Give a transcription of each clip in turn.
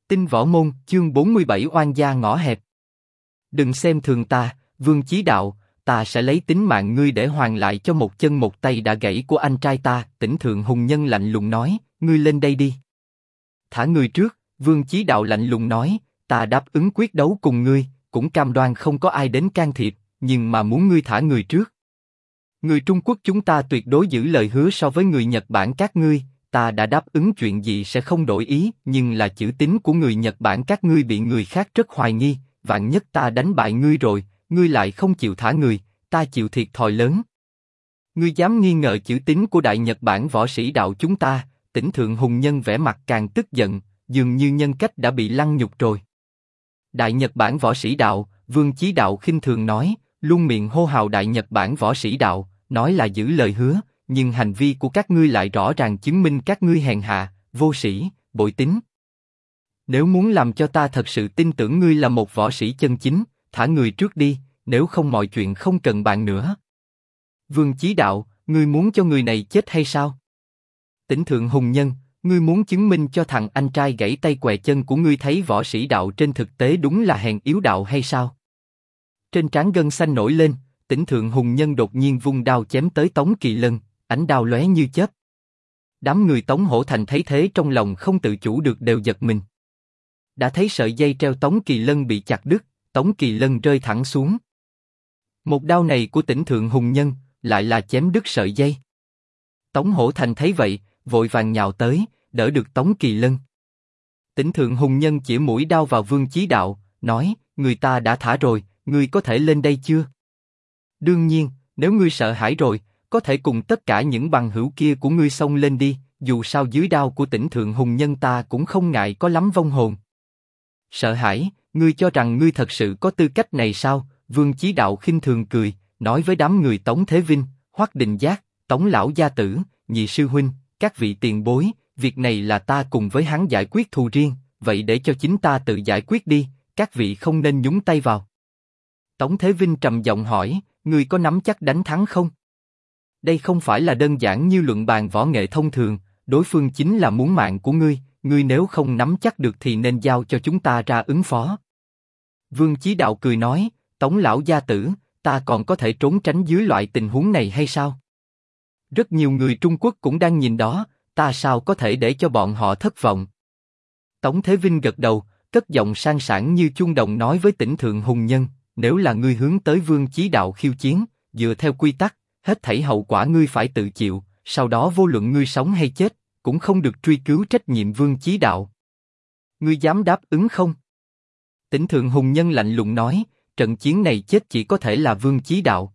Tinh Võ Môn, chương 47 oan gia ngõ hẹp. Đừng xem thường ta, Vương Chí Đạo, ta sẽ lấy tính mạng ngươi để hoàn lại cho một chân một tay đã gãy của anh trai ta. Tỉnh Thượng Hùng Nhân lạnh lùng nói, ngươi lên đây đi. Thả ngươi trước, Vương Chí Đạo lạnh lùng nói, ta đáp ứng quyết đấu cùng ngươi, cũng cam đoan không có ai đến can thiệp, nhưng mà muốn ngươi thả người trước. Người Trung Quốc chúng ta tuyệt đối giữ lời hứa so với người Nhật Bản các ngươi. Ta đã đáp ứng chuyện gì sẽ không đổi ý, nhưng là chữ tín của người Nhật Bản các ngươi bị người khác rất hoài nghi, vạn nhất ta đánh bại ngươi rồi, ngươi lại không chịu thả người, ta chịu thiệt thòi lớn. Ngươi dám nghi ngờ chữ tín của Đại Nhật Bản võ sĩ đạo chúng ta? Tỉnh Thượng Hùng Nhân vẻ mặt càng tức giận, dường như nhân cách đã bị lăng nhục rồi. Đại Nhật Bản võ sĩ đạo, Vương Chí Đạo khinh thường nói, luôn miệng hô hào Đại Nhật Bản võ sĩ đạo, nói là giữ lời hứa. Nhưng hành vi của các ngươi lại rõ ràng chứng minh các ngươi hèn hạ, vô sĩ, bội tín. Nếu muốn làm cho ta thật sự tin tưởng ngươi là một võ sĩ chân chính, thả người trước đi, nếu không mọi chuyện không cần bàn nữa. Vương Chí Đạo, ngươi muốn cho người này chết hay sao? Tỉnh Thượng Hùng Nhân, ngươi muốn chứng minh cho thằng anh trai gãy tay què chân của ngươi thấy võ sĩ đạo trên thực tế đúng là hèn yếu đạo hay sao? Trên trán gân xanh nổi lên, Tỉnh Thượng Hùng Nhân đột nhiên vung đao chém tới Tống Kỳ Lân. Ánh đao lóe như chớp. Đám người Tống Hổ Thành thấy thế trong lòng không tự chủ được đều giật mình. Đã thấy sợi dây treo Tống Kỳ Lân bị chặt đứt, Tống Kỳ Lân rơi thẳng xuống. Một đao này của Tỉnh Thượng Hùng Nhân lại là chém đứt sợi dây. Tống Hổ Thành thấy vậy, vội vàng nhào tới, đỡ được Tống Kỳ Lân. Tỉnh Thượng Hùng Nhân chỉ mũi đao vào Vương Chí Đạo, nói: người ta đã thả rồi, ngươi có thể lên đây chưa? Đương nhiên, nếu ngươi sợ hãi rồi, có thể cùng tất cả những bằng hữu kia của ngươi xông lên đi, dù sao dưới đao của Tỉnh Thượng Hùng Nhân ta cũng không ngại có lắm vong hồn. Sợ hãi? Ngươi cho rằng ngươi thật sự có tư cách này sao? Vương Chí Đạo khinh thường cười, nói với đám người Tống Thế Vinh, Hoắc Đình Giác, Tống Lão Gia Tử, Nhị Sư Huynh, các vị tiền bối, việc này là ta cùng với hắn giải quyết thù riêng, vậy để cho chính ta tự giải quyết đi, các vị không nên nhúng tay vào. Tống Thế Vinh trầm giọng hỏi, ngươi có nắm chắc đánh thắng không? Đây không phải là đơn giản như luận bàn võ nghệ thông thường, đối phương chính là muốn mạng của ngươi, ngươi nếu không nắm chắc được thì nên giao cho chúng ta ra ứng phó. Vương Chí Đạo cười nói, Tống Lão Gia Tử, ta còn có thể trốn tránh dưới loại tình huống này hay sao? Rất nhiều người Trung Quốc cũng đang nhìn đó, ta sao có thể để cho bọn họ thất vọng? Tống Thế Vinh gật đầu, cất giọng sang sảng như chuông đồng nói với Tỉnh Thượng Hùng Nhân, nếu là ngươi hướng tới Vương Chí Đạo khiêu chiến, dựa theo quy tắc, hết thảy hậu quả ngươi phải tự chịu, sau đó vô luận ngươi sống hay chết, cũng không được truy cứu trách nhiệm Vương Chí Đạo. Ngươi dám đáp ứng không? Tỉnh Thượng Hùng Nhân lạnh lùng nói, trận chiến này chết chỉ có thể là Vương Chí Đạo.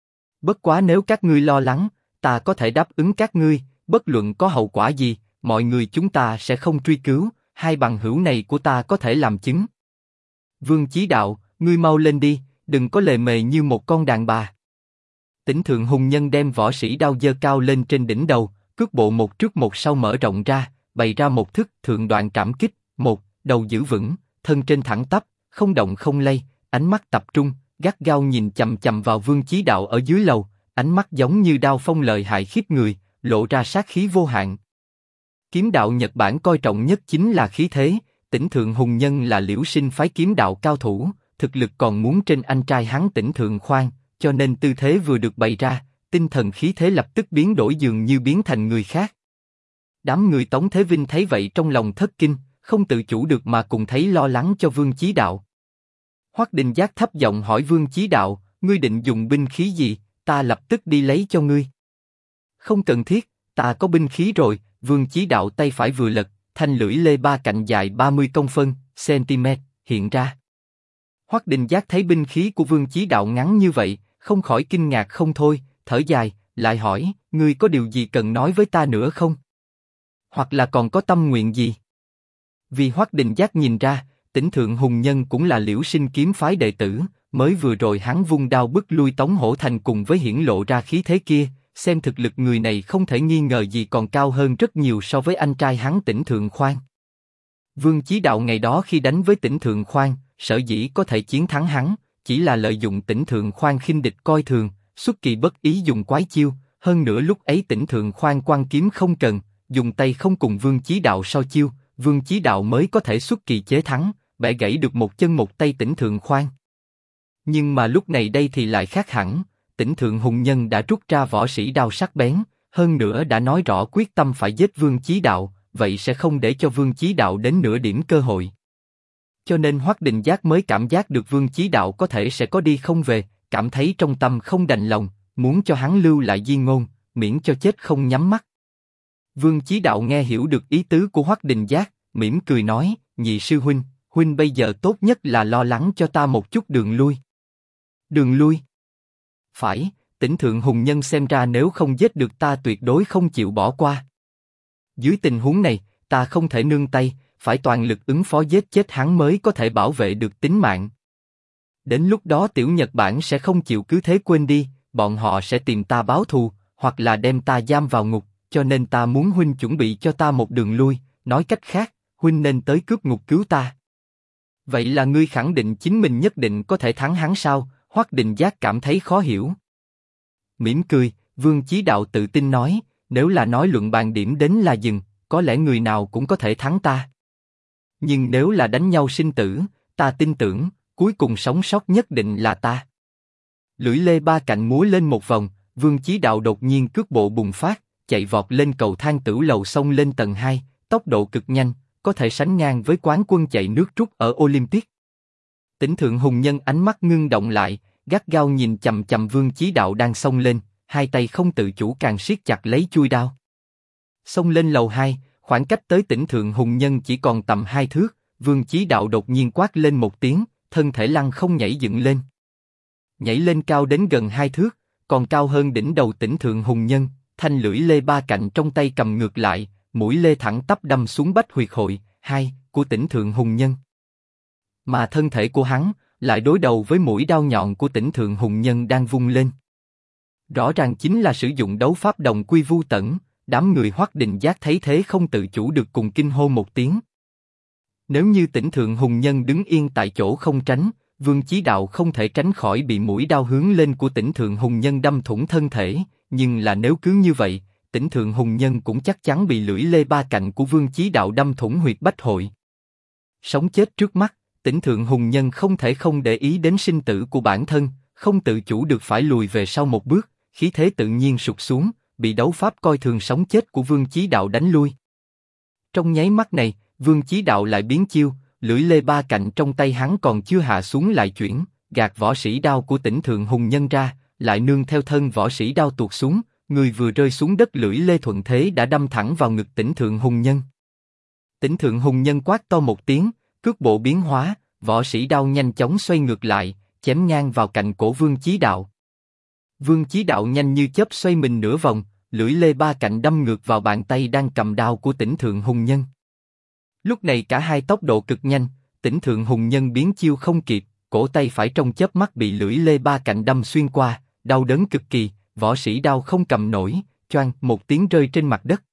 Bất quá nếu các ngươi lo lắng, ta có thể đáp ứng các ngươi, bất luận có hậu quả gì, mọi người chúng ta sẽ không truy cứu, hai bằng hữu này của ta có thể làm chứng. Vương Chí Đạo, ngươi mau lên đi, đừng có lề mề như một con đàn bà. Tỉnh Thượng Hùng Nhân đem võ sĩ đao giơ cao lên trên đỉnh đầu, cước bộ một trước một sau mở rộng ra, bày ra một thức thượng đoạn trảm kích, một, đầu giữ vững, thân trên thẳng tắp, không động không lay, ánh mắt tập trung, gắt gao nhìn chằm chằm vào Vương Chí Đạo ở dưới lầu, ánh mắt giống như đao phong lợi hại khiếp người, lộ ra sát khí vô hạn. Kiếm đạo Nhật Bản coi trọng nhất chính là khí thế, Tỉnh Thượng Hùng Nhân là Liễu Sinh phái kiếm đạo cao thủ, thực lực còn muốn trên anh trai hắn Tỉnh Thượng Khoan, cho nên tư thế vừa được bày ra, tinh thần khí thế lập tức biến đổi dường như biến thành người khác. Đám người Tống Thế Vinh thấy vậy trong lòng thất kinh, không tự chủ được mà cùng thấy lo lắng cho Vương Chí Đạo. Hoắc Đình Giác thấp giọng hỏi Vương Chí Đạo, ngươi định dùng binh khí gì, ta lập tức đi lấy cho ngươi. Không cần thiết, ta có binh khí rồi. Vương Chí Đạo tay phải vừa lật, thanh lưỡi lê ba cạnh dài 30 công phân, cm, hiện ra. Hoắc Đình Giác thấy binh khí của Vương Chí Đạo ngắn như vậy, không khỏi kinh ngạc không thôi, thở dài, lại hỏi, ngươi có điều gì cần nói với ta nữa không? Hoặc là còn có tâm nguyện gì? Vì Hoắc Đình Giác nhìn ra, Tỉnh Thượng Hùng Nhân cũng là Liễu Sinh kiếm phái đệ tử, mới vừa rồi hắn vung đao bức lui Tống Hổ Thành cùng với hiển lộ ra khí thế kia, xem thực lực người này không thể nghi ngờ gì còn cao hơn rất nhiều so với anh trai hắn Tỉnh Thượng Khoan. Vương Chí Đạo ngày đó khi đánh với Tỉnh Thượng Khoan, sở dĩ có thể chiến thắng hắn, chỉ là lợi dụng Tỉnh Thượng Khoan khinh địch coi thường, xuất kỳ bất ý dùng quái chiêu, hơn nữa lúc ấy Tỉnh Thượng Khoan quăng kiếm không cần, dùng tay không cùng Vương Chí Đạo so chiêu, Vương Chí Đạo mới có thể xuất kỳ chế thắng, bẻ gãy được một chân một tay Tỉnh Thượng Khoan. Nhưng mà lúc này đây thì lại khác hẳn, Tỉnh Thượng Hùng Nhân đã rút ra võ sĩ đao sắc bén, hơn nữa đã nói rõ quyết tâm phải giết Vương Chí Đạo, vậy sẽ không để cho Vương Chí Đạo đến nửa điểm cơ hội. Cho nên Hoắc Đình Giác mới cảm giác được Vương Chí Đạo có thể sẽ có đi không về, cảm thấy trong tâm không đành lòng, muốn cho hắn lưu lại di ngôn, miễn cho chết không nhắm mắt. Vương Chí Đạo nghe hiểu được ý tứ của Hoắc Đình Giác, mỉm cười nói, nhị sư huynh, huynh bây giờ tốt nhất là lo lắng cho ta một chút đường lui. Đường lui? Phải, Tỉnh Thượng Hùng Nhân xem ra nếu không giết được ta tuyệt đối không chịu bỏ qua. Dưới tình huống này, ta không thể nương tay, phải toàn lực ứng phó giết chết hắn mới có thể bảo vệ được tính mạng. Đến lúc đó Tiểu Nhật Bản sẽ không chịu cứ thế quên đi, bọn họ sẽ tìm ta báo thù, hoặc là đem ta giam vào ngục, cho nên ta muốn huynh chuẩn bị cho ta một đường lui, nói cách khác, huynh nên tới cướp ngục cứu ta. Vậy là ngươi khẳng định chính mình nhất định có thể thắng hắn sao? Hoắc Đình Giác cảm thấy khó hiểu. Mỉm cười, Vương Chí Đạo tự tin nói, nếu là nói luận bàn điểm đến là dừng, có lẽ người nào cũng có thể thắng ta. Nhưng nếu là đánh nhau sinh tử, ta tin tưởng, cuối cùng sống sót nhất định là ta. Lưỡi lê ba cạnh múa lên một vòng, Vương Chí Đạo đột nhiên cước bộ bùng phát, chạy vọt lên cầu thang tử lầu xông lên tầng 2, tốc độ cực nhanh, có thể sánh ngang với quán quân chạy nước rút ở Olympic. Tỉnh Thượng Hùng Nhân ánh mắt ngưng động lại, gắt gao nhìn chằm chằm Vương Chí Đạo đang xông lên, hai tay không tự chủ càng siết chặt lấy chuôi đao. Xông lên lầu 2, khoảng cách tới Tỉnh Thượng Hùng Nhân chỉ còn tầm 2 thước, Vương Chí Đạo đột nhiên quát lên một tiếng, thân thể lăng không nhảy dựng lên. Nhảy lên cao đến gần 2 thước, còn cao hơn đỉnh đầu Tỉnh Thượng Hùng Nhân, thanh lưỡi lê ba cạnh trong tay cầm ngược lại, mũi lê thẳng tắp đâm xuống bách huyệt hội 2 của Tỉnh Thượng Hùng Nhân. Mà thân thể của hắn lại đối đầu với mũi đao nhọn của Tỉnh Thượng Hùng Nhân đang vung lên. Rõ ràng chính là sử dụng đấu pháp đồng quy vu tận. Đám người Hoắc Đình Giác thấy thế không tự chủ được cùng kinh hô một tiếng. Nếu như Tỉnh Thượng Hùng Nhân đứng yên tại chỗ không tránh, Vương Chí Đạo không thể tránh khỏi bị mũi đao hướng lên của Tỉnh Thượng Hùng Nhân đâm thủng thân thể. Nhưng là nếu cứ như vậy, Tỉnh Thượng Hùng Nhân cũng chắc chắn bị lưỡi lê ba cạnh của Vương Chí Đạo đâm thủng huyệt bách hội. Sống chết trước mắt, Tỉnh Thượng Hùng Nhân không thể không để ý đến sinh tử của bản thân, không tự chủ được phải lùi về sau một bước, khí thế tự nhiên sụt xuống, bị đấu pháp coi thường sống chết của Vương Chí Đạo đánh lui. Trong nháy mắt này, Vương Chí Đạo lại biến chiêu, lưỡi lê ba cạnh trong tay hắn còn chưa hạ xuống lại chuyển, gạt võ sĩ đao của Tỉnh Thượng Hùng Nhân ra, lại nương theo thân võ sĩ đao tuột xuống, người vừa rơi xuống đất lưỡi lê thuận thế đã đâm thẳng vào ngực Tỉnh Thượng Hùng Nhân. Tỉnh Thượng Hùng Nhân quát to một tiếng, cước bộ biến hóa, võ sĩ đao nhanh chóng xoay ngược lại, chém ngang vào cạnh cổ Vương Chí Đạo. Vương Chí Đạo nhanh như chớp xoay mình nửa vòng, lưỡi lê ba cạnh đâm ngược vào bàn tay đang cầm đao của Tỉnh Thượng Hùng Nhân. Lúc này cả hai tốc độ cực nhanh, Tỉnh Thượng Hùng Nhân biến chiêu không kịp, cổ tay phải trong chớp mắt bị lưỡi lê ba cạnh đâm xuyên qua, đau đớn cực kỳ, võ sĩ đao không cầm nổi, choang một tiếng rơi trên mặt đất.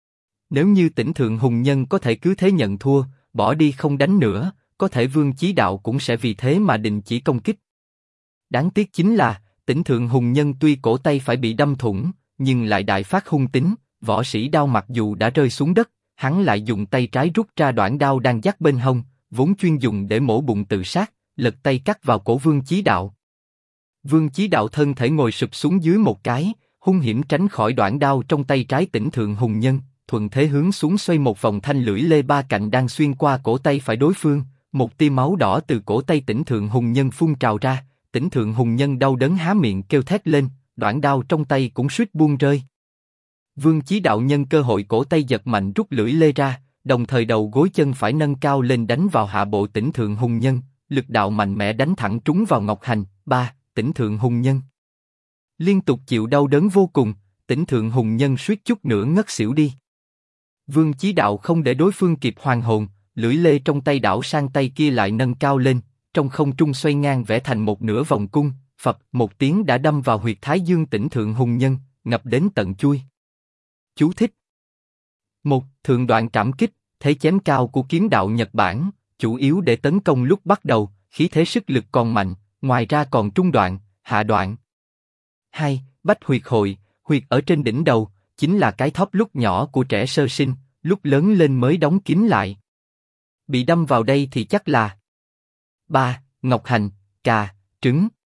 Nếu như Tỉnh Thượng Hùng Nhân có thể cứ thế nhận thua, bỏ đi không đánh nữa, có thể Vương Chí Đạo cũng sẽ vì thế mà đình chỉ công kích. Đáng tiếc chính là, Tỉnh Thượng Hùng Nhân tuy cổ tay phải bị đâm thủng, nhưng lại đại phát hung tính, võ sĩ đao mặc dù đã rơi xuống đất, hắn lại dùng tay trái rút ra đoạn đao đang dắt bên hông, vốn chuyên dùng để mổ bụng tự sát, lật tay cắt vào cổ Vương Chí Đạo. Vương Chí Đạo thân thể ngồi sụp xuống dưới một cái, hung hiểm tránh khỏi đoạn đao trong tay trái Tỉnh Thượng Hùng Nhân, thuận thế hướng xuống xoay một vòng thanh lưỡi lê ba cạnh đang xuyên qua cổ tay phải đối phương, một tia máu đỏ từ cổ tay Tỉnh Thượng Hùng Nhân phun trào ra, Tỉnh Thượng Hùng Nhân đau đớn há miệng kêu thét lên, đoạn đao trong tay cũng suýt buông rơi. Vương Chí Đạo nhân cơ hội cổ tay giật mạnh rút lưỡi lê ra, đồng thời đầu gối chân phải nâng cao lên đánh vào hạ bộ Tỉnh Thượng Hùng Nhân, lực đạo mạnh mẽ đánh thẳng trúng vào ngọc hành. Tỉnh Thượng Hùng Nhân liên tục chịu đau đớn vô cùng, Tỉnh Thượng Hùng Nhân suýt chút nữa ngất xỉu đi. Vương Chí Đạo không để đối phương kịp hoàn hồn, lưỡi lê trong tay đảo sang tay kia lại nâng cao lên, trong không trung xoay ngang vẽ thành một nửa vòng cung, phập một tiếng đã đâm vào huyệt thái dương Tỉnh Thượng Hùng Nhân, ngập đến tận chui. Chú thích: 1. Thượng đoạn trảm kích, thế chém cao của kiếm đạo Nhật Bản, chủ yếu để tấn công lúc bắt đầu, khí thế sức lực còn mạnh, ngoài ra còn trung đoạn, hạ đoạn. 2. Bách huyệt hội, huyệt ở trên đỉnh đầu, chính là cái thóp lúc nhỏ của trẻ sơ sinh, lúc lớn lên mới đóng kín lại. Bị đâm vào đây thì chắc là 3. Ngọc hành, cà, trứng.